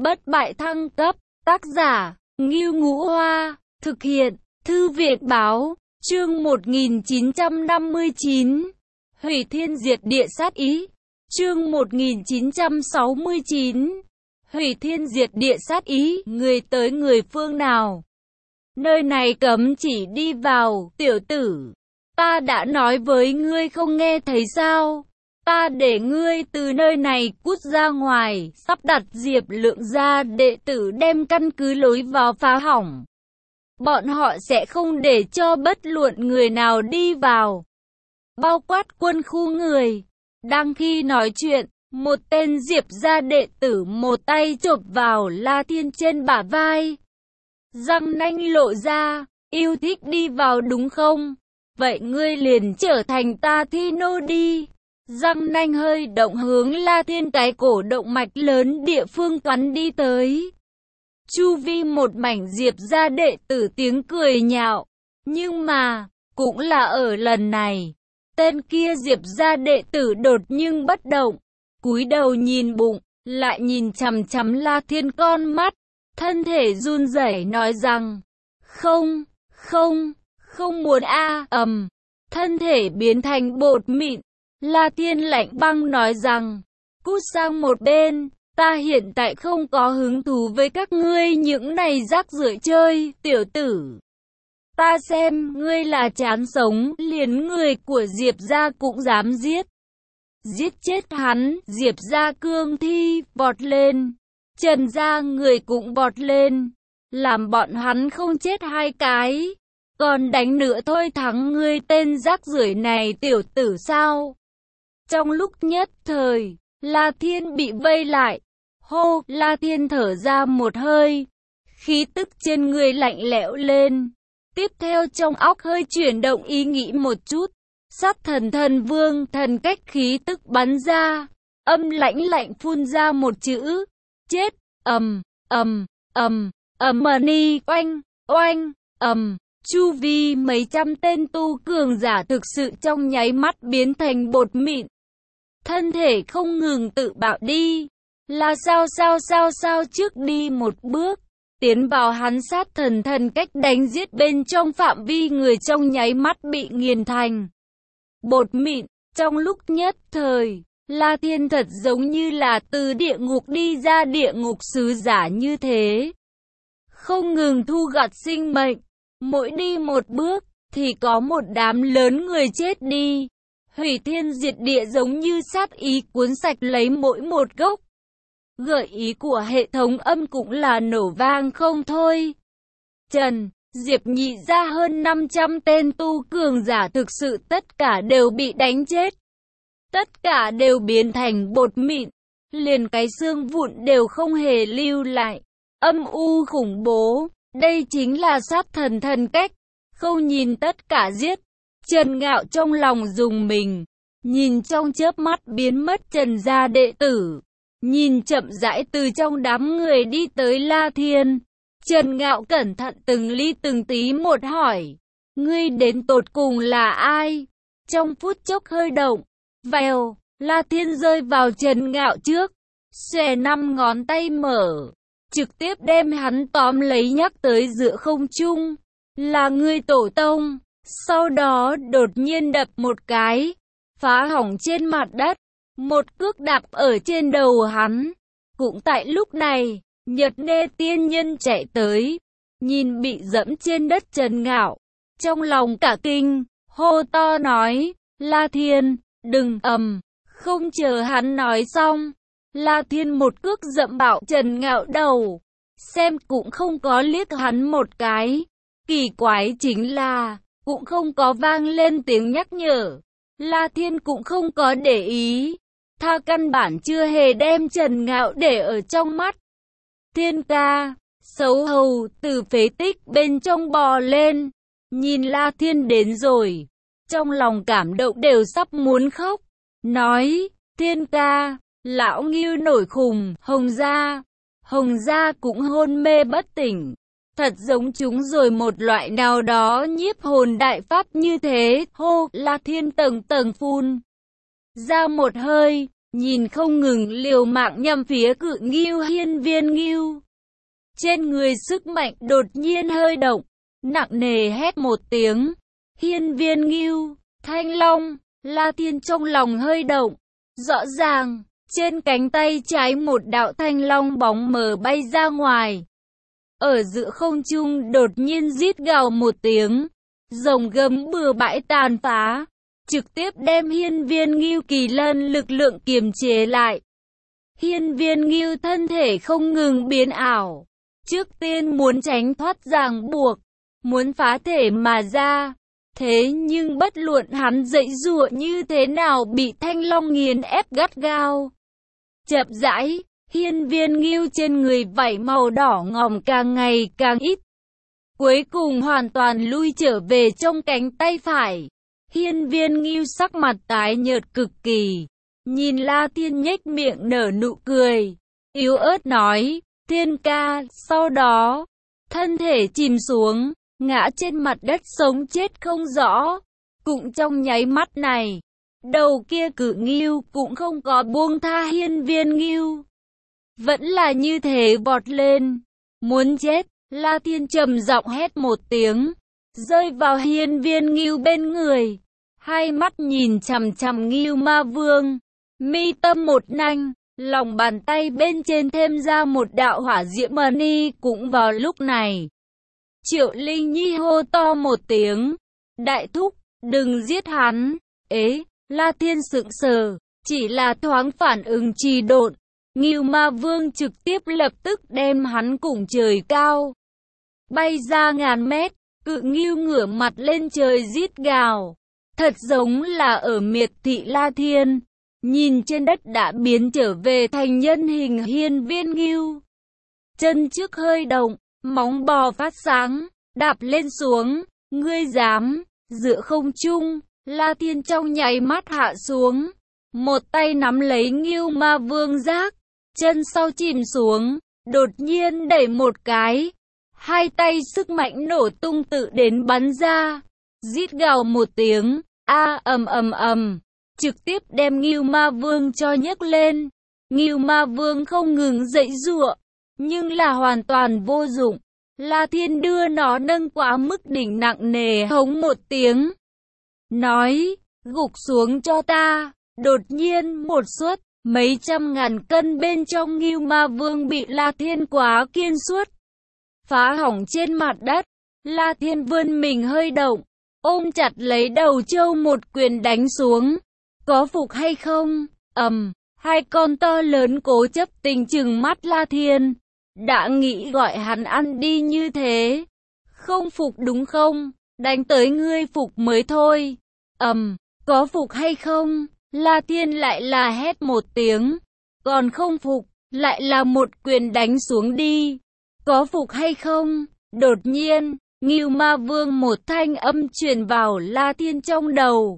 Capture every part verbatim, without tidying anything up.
Bất bại thăng cấp, tác giả, Ngưu Ngũ Hoa, thực hiện, Thư viện Báo, chương một nghìn chín trăm năm mươi chín, Hủy Thiên Diệt Địa Sát Ý, chương một nghìn chín trăm sáu mươi chín, Hủy Thiên Diệt Địa Sát Ý, người tới người phương nào? Nơi này cấm chỉ đi vào, tiểu tử. Ta đã nói với ngươi không nghe thấy sao? Ta để ngươi từ nơi này cút ra ngoài, sắp đặt Diệp Lượng gia đệ tử đem căn cứ lối vào phá hỏng. Bọn họ sẽ không để cho bất luận người nào đi vào. Bao quát quân khu người. Đang khi nói chuyện, một tên Diệp gia đệ tử một tay chộp vào La Thiên trên bả vai. Răng nanh lộ ra, yêu thích đi vào đúng không? Vậy ngươi liền trở thành ta thi nô đi. Răng nanh hơi động hướng La Thiên cái cổ động mạch lớn địa phương cắn đi tới. Chu vi một mảnh Diệp gia đệ tử tiếng cười nhạo. Nhưng mà, cũng là ở lần này, tên kia Diệp gia đệ tử đột nhưng bất động. Cúi đầu nhìn bụng, lại nhìn chằm chằm La Thiên con mắt. Thân thể run rẩy nói rằng, không, không, không muốn a ầm. Thân thể biến thành bột mịn. La Thiên lạnh băng nói rằng, cút sang một bên, ta hiện tại không có hứng thú với các ngươi những này rác rưởi chơi, tiểu tử. Ta xem, ngươi là chán sống, liền người của Diệp gia cũng dám giết. Giết chết hắn, Diệp gia cương thi, vọt lên. Trần gia người cũng vọt lên. Làm bọn hắn không chết hai cái. Còn đánh nữa thôi thắng ngươi tên rác rưởi này tiểu tử sao? Trong lúc nhất thời, La Thiên bị vây lại. Hô, La Thiên thở ra một hơi. Khí tức trên người lạnh lẽo lên. Tiếp theo trong óc hơi chuyển động ý nghĩ một chút. Sát thần thần vương thần cách khí tức bắn ra. Âm lãnh lạnh phun ra một chữ. Chết, ầm, ầm, ầm, ầm mani, oanh, oanh, ầm. Chu vi mấy trăm tên tu cường giả thực sự trong nháy mắt biến thành bột mịn. Thân thể không ngừng tự bạo đi. Là sao sao sao sao trước đi một bước. Tiến vào hắn sát thần thần cách đánh giết bên trong phạm vi người trong nháy mắt bị nghiền thành bột mịn. Trong lúc nhất thời, La Thiên thật giống như là từ địa ngục đi ra địa ngục sứ giả như thế. Không ngừng thu gặt sinh mệnh. Mỗi đi một bước, thì có một đám lớn người chết đi. Hủy thiên diệt địa giống như sát ý cuốn sạch lấy mỗi một gốc. Gợi ý của hệ thống âm cũng là nổ vang không thôi. Trần, Diệp nhị ra hơn năm trăm tên tu cường giả thực sự tất cả đều bị đánh chết. Tất cả đều biến thành bột mịn. Liền cái xương vụn đều không hề lưu lại. Âm u khủng bố. Đây chính là sát thần thần cách. Không nhìn tất cả giết. Trần Ngạo trong lòng dùng mình. Nhìn trong chớp mắt biến mất Trần gia đệ tử. Nhìn chậm rãi từ trong đám người đi tới La Thiên. Trần Ngạo cẩn thận từng ly từng tí một hỏi. Ngươi đến tột cùng là ai? Trong phút chốc hơi động. Vèo, La Thiên rơi vào Trần Ngạo trước. Xòe năm ngón tay mở. Trực tiếp đem hắn tóm lấy nhắc tới giữa không trung. Là ngươi tổ tông. Sau đó đột nhiên đập một cái. Phá hỏng trên mặt đất. Một cước đạp ở trên đầu hắn. Cũng tại lúc này, Nhật Nê tiên nhân chạy tới. Nhìn bị dẫm trên đất Trần Ngạo. Trong lòng cả kinh, hô to nói. La Thiên, đừng ầm. Không chờ hắn nói xong. La Thiên một cước dẫm bạo Trần Ngạo đầu. Xem cũng không có liếc hắn một cái. Kỳ quái chính là, cũng không có vang lên tiếng nhắc nhở. La Thiên cũng không có để ý. Tha căn bản chưa hề đem Trần Ngạo để ở trong mắt. Thiên ca, xấu hầu, từ phế tích bên trong bò lên. Nhìn La Thiên đến rồi. Trong lòng cảm động đều sắp muốn khóc. Nói, Thiên ca, lão Ngưu nổi khùng, Hồng gia. Hồng gia cũng hôn mê bất tỉnh. Thật giống chúng rồi một loại nào đó nhiếp hồn đại pháp như thế. Hô, La Thiên tầng tầng phun ra một hơi. nhìn không ngừng liều mạng nhằm phía Cự Ngưu. Hiên Viên Ngưu trên người sức mạnh đột nhiên hơi động, nặng nề hét một tiếng. Hiên Viên Ngưu, Thanh Long. La Thiên trong lòng hơi động. Rõ ràng, trên cánh tay trái một đạo thanh long bóng mờ bay ra ngoài. Ở giữa không trung đột nhiên rít gào một tiếng, rồng gầm bừa bãi tàn phá, trực tiếp đem Hiên Viên Ngưu kỳ lân lực lượng kiềm chế lại. Hiên Viên Ngưu thân thể không ngừng biến ảo, trước tiên muốn tránh thoát ràng buộc, muốn phá thể mà ra. Thế nhưng bất luận hắn dãy giụa như thế nào bị thanh long nghiền ép gắt gao. Chậm rãi, Hiên Viên Ngưu trên người vảy màu đỏ ngòm càng ngày càng ít. Cuối cùng hoàn toàn lui trở về trong cánh tay phải. Hiên Viên Ngưu sắc mặt tái nhợt cực kỳ. Nhìn La Thiên nhếch miệng nở nụ cười, yếu ớt nói, Thiên ca, sau đó, thân thể chìm xuống, ngã trên mặt đất sống chết không rõ. Cũng trong nháy mắt này, đầu kia Cự Ngưu cũng không có buông tha Hiên Viên Ngưu. Vẫn là như thế vọt lên, muốn chết. La Thiên trầm giọng hét một tiếng, rơi vào Hiên Viên Ngưu bên người, hai mắt nhìn chằm chằm Ngưu Ma Vương, mi tâm một nanh, lòng bàn tay bên trên thêm ra một đạo hỏa diễm mani. Cũng vào lúc này, Triệu Linh Nhi hô to một tiếng, đại thúc, đừng giết hắn. Ế, La Thiên sững sờ, chỉ là thoáng phản ứng trì độn, Ngưu Ma Vương trực tiếp lập tức đem hắn cùng trời cao bay ra ngàn mét. Cự Ngưu ngửa mặt lên trời rít gào, thật giống là ở miệt thị La Thiên. Nhìn trên đất đã biến trở về thành nhân hình Hiên Viên Ngưu, chân trước hơi động, móng bò phát sáng, đạp lên xuống. Ngươi dám? Giữa không trung, La Thiên trong nháy mắt hạ xuống, một tay nắm lấy Ngưu Ma Vương giác, chân sau chìm xuống, đột nhiên đẩy một cái, hai tay sức mạnh nổ tung tự đến bắn ra, rít gào một tiếng, a ầm ầm ầm, trực tiếp đem Ngưu Ma Vương cho nhấc lên. Ngưu Ma Vương không ngừng dãy giụa, nhưng là hoàn toàn vô dụng. La Thiên đưa nó nâng quá mức đỉnh nặng nề hống một tiếng, nói, gục xuống cho ta. Đột nhiên một suất, mấy trăm ngàn cân bên trong Ngưu Ma Vương bị La Thiên quá kiên suất phá hỏng trên mặt đất. La Thiên vươn mình hơi động, ôm chặt lấy đầu trâu một quyền đánh xuống. Có phục hay không? Ầm, hai con to lớn cố chấp tình chừng mắt La Thiên. Đã nghĩ gọi hắn ăn đi như thế. Không phục đúng không? Đánh tới ngươi phục mới thôi. Ầm, có phục hay không? La Thiên lại là hét một tiếng. Còn không phục, lại là một quyền đánh xuống đi. Có phục hay không? Đột nhiên, Ngưu Ma Vương một thanh âm truyền vào La Thiên trong đầu.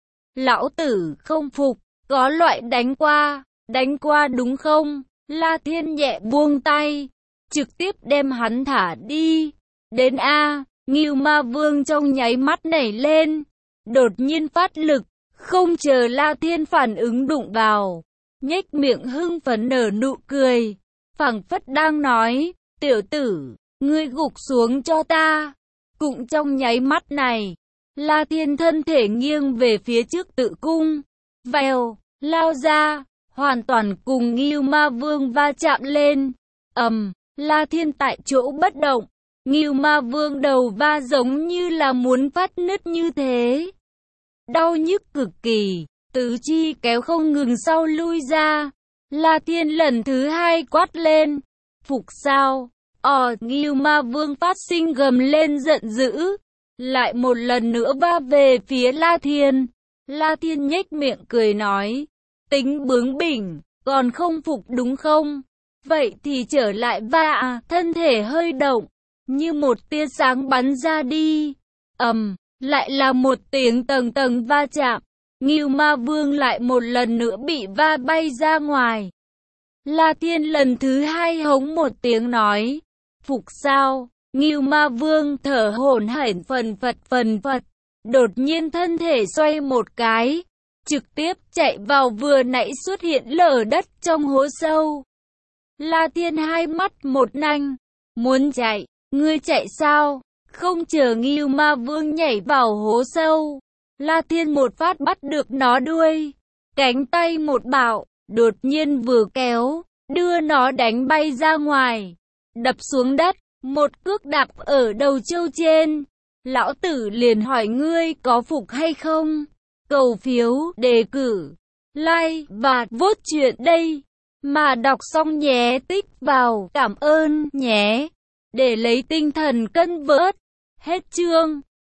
Lão tử không phục, có loại đánh qua, đánh qua đúng không? La Thiên nhẹ buông tay, trực tiếp đem hắn thả đi. Đến A, Ngưu Ma Vương trong nháy mắt nảy lên, đột nhiên phát lực, không chờ La Thiên phản ứng đụng vào, nhếch miệng hưng phấn nở nụ cười, phảng phất đang nói, tiểu tử, ngươi gục xuống cho ta. Cũng trong nháy mắt này, La Thiên thân thể nghiêng về phía trước tự cung, vèo, lao ra, hoàn toàn cùng Ngưu Ma Vương va chạm lên. Ầm, La Thiên tại chỗ bất động, Ngưu Ma Vương đầu va giống như là muốn phát nứt như thế. Đau nhức cực kỳ, tứ chi kéo không ngừng sau lui ra. La Thiên lần thứ hai quát lên, phục sao? Ờ, Ngưu Ma Vương phát sinh gầm lên giận dữ, lại một lần nữa va về phía La Thiên. La Thiên nhếch miệng cười nói, tính bướng bỉnh, còn không phục đúng không? Vậy thì trở lại va à, thân thể hơi động, như một tia sáng bắn ra đi. Ầm, lại là một tiếng tầng tầng va chạm, Ngưu Ma Vương lại một lần nữa bị va bay ra ngoài. La Thiên lần thứ hai hống một tiếng nói, phục sao? Ngưu Ma Vương thở hổn hển phần phật phần phật, đột nhiên thân thể xoay một cái, trực tiếp chạy vào vừa nãy xuất hiện lở đất trong hố sâu. La Thiên hai mắt một nanh, muốn chạy, ngươi chạy sao? Không chờ Ngưu Ma Vương nhảy vào hố sâu, La Thiên một phát bắt được nó đuôi, cánh tay một bạo, đột nhiên vừa kéo, đưa nó đánh bay ra ngoài, đập xuống đất, một cước đạp ở đầu trâu trên. Lão tử liền hỏi ngươi có phục hay không? Cầu phiếu, đề cử, like và vote chuyện đây. Mà đọc xong nhé, tích vào, cảm ơn nhé. Để lấy tinh thần cân vớt. Hết chương.